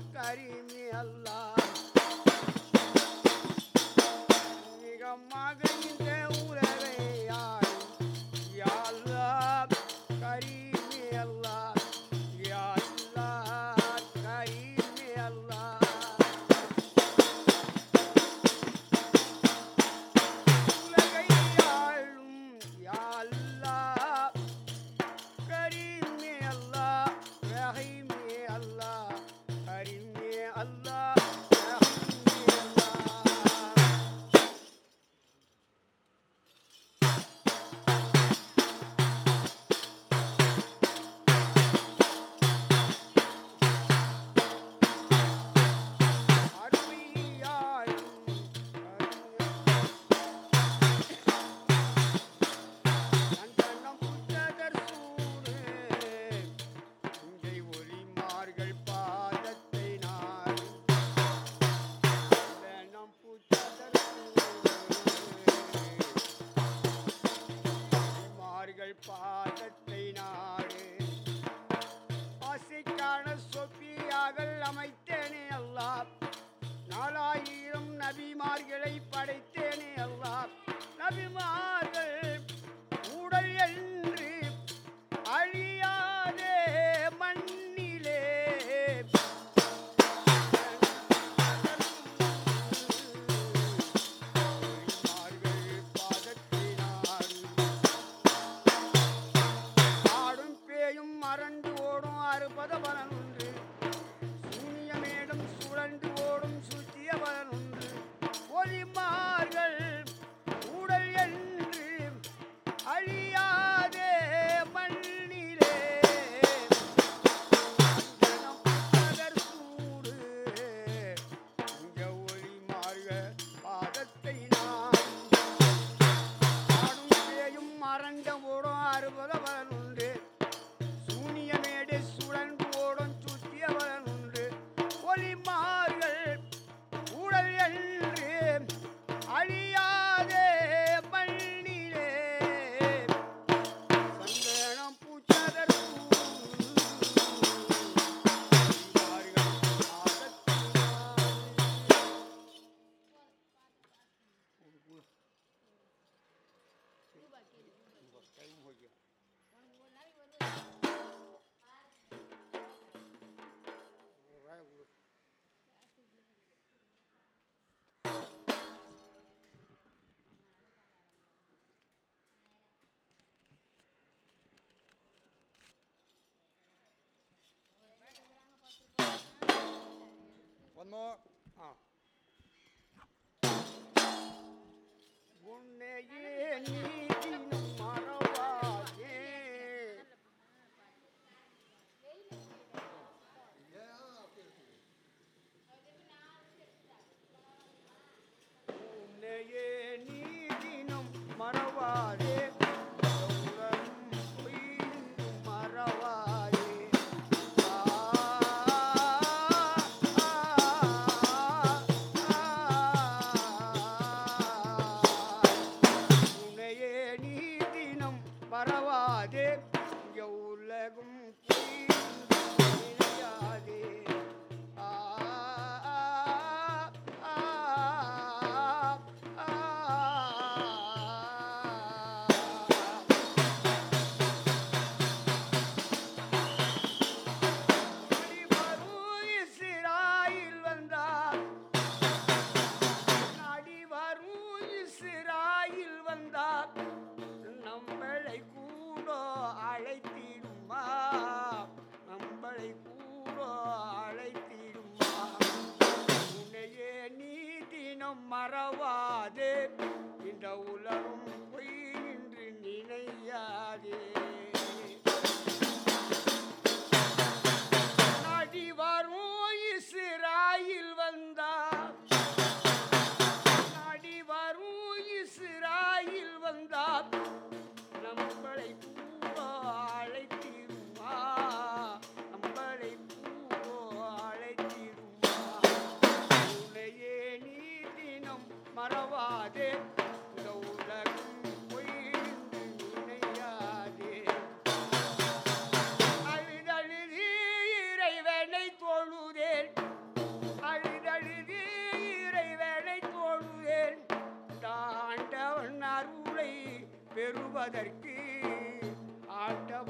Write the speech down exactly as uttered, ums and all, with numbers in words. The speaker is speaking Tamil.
கரீமி அல்லாஹ் மிகமாக இந்த உலகை ஆளும் யா அல்லாஹ் கரீமி அல்லாஹ் யா அல்லாஹ் கரீமி அல்லாஹ் உலகை ஆளும் யா அல்லாஹ் கரீமி அல்லாஹ் ரஹீமி அல்லாஹ் கரீமி அல்லாஹ் ரஹீமி அல்லாஹ் பாதத்தை நாடு ஆசைக்கான சொப்பியாகள் அமைத்தேனே அல்லாஹ் நாலாயிரம் நபிமார்களை படைத்தேனே அல்லாஹ் நபிமார்கள் உடல் என்று அழியாதே மண்ணிலே மறந்து ஓடும் அறுபத பலன் உண்டு சூனியமேடும் சுழன்று ஓடும் சுத்திய பலன் உண்டு ஒலிமார்கள் உடல் என்று அழியாதே மண்ணிலே சூடு இங்க ஒலிமார்கள் பாதத்தை நான் ஆடும் பேயும் மறந்த ஓடும் அறுபத பலன் உண்டு சூனியமேடு சுழன்று ஓடும் சுத்தியவன் உண்டு ஒலிமார்கள் உடல் என்று அழியாதே மண்ணிலே சந்தனம் பூச்சதர் One more. Ah. உன்னையே நீதினும் மறவாதே உன்னையே நீதினும் மறவாதே மறவாதே மறவாதே இங்க உலகும் நினையாதே ஆ ஆ ஆ இஸ்ராயில் வந்தார் நாடி வரும் இஸ்ராயில் வந்தார் நம்மளை கூட அழைத்திடுமா நம்மளை கூட அழைத்திடுமா உன்னையே நீ தினம் மறவாதே இந்த உலகம் பொய் நின்று நினையாதே நாடி வரும் இஸ்ராயில் வந்தார் நாடி வரும் இஸ்ராயில் வந்தார் நம்மளை கூட அழைத்திடுமா நம்மளை கூட அழைத்திடுமா உன்னையே நீ தினம் மறவாதே இந்த உலகம் ஆடுவதற்கு ஆட்டவ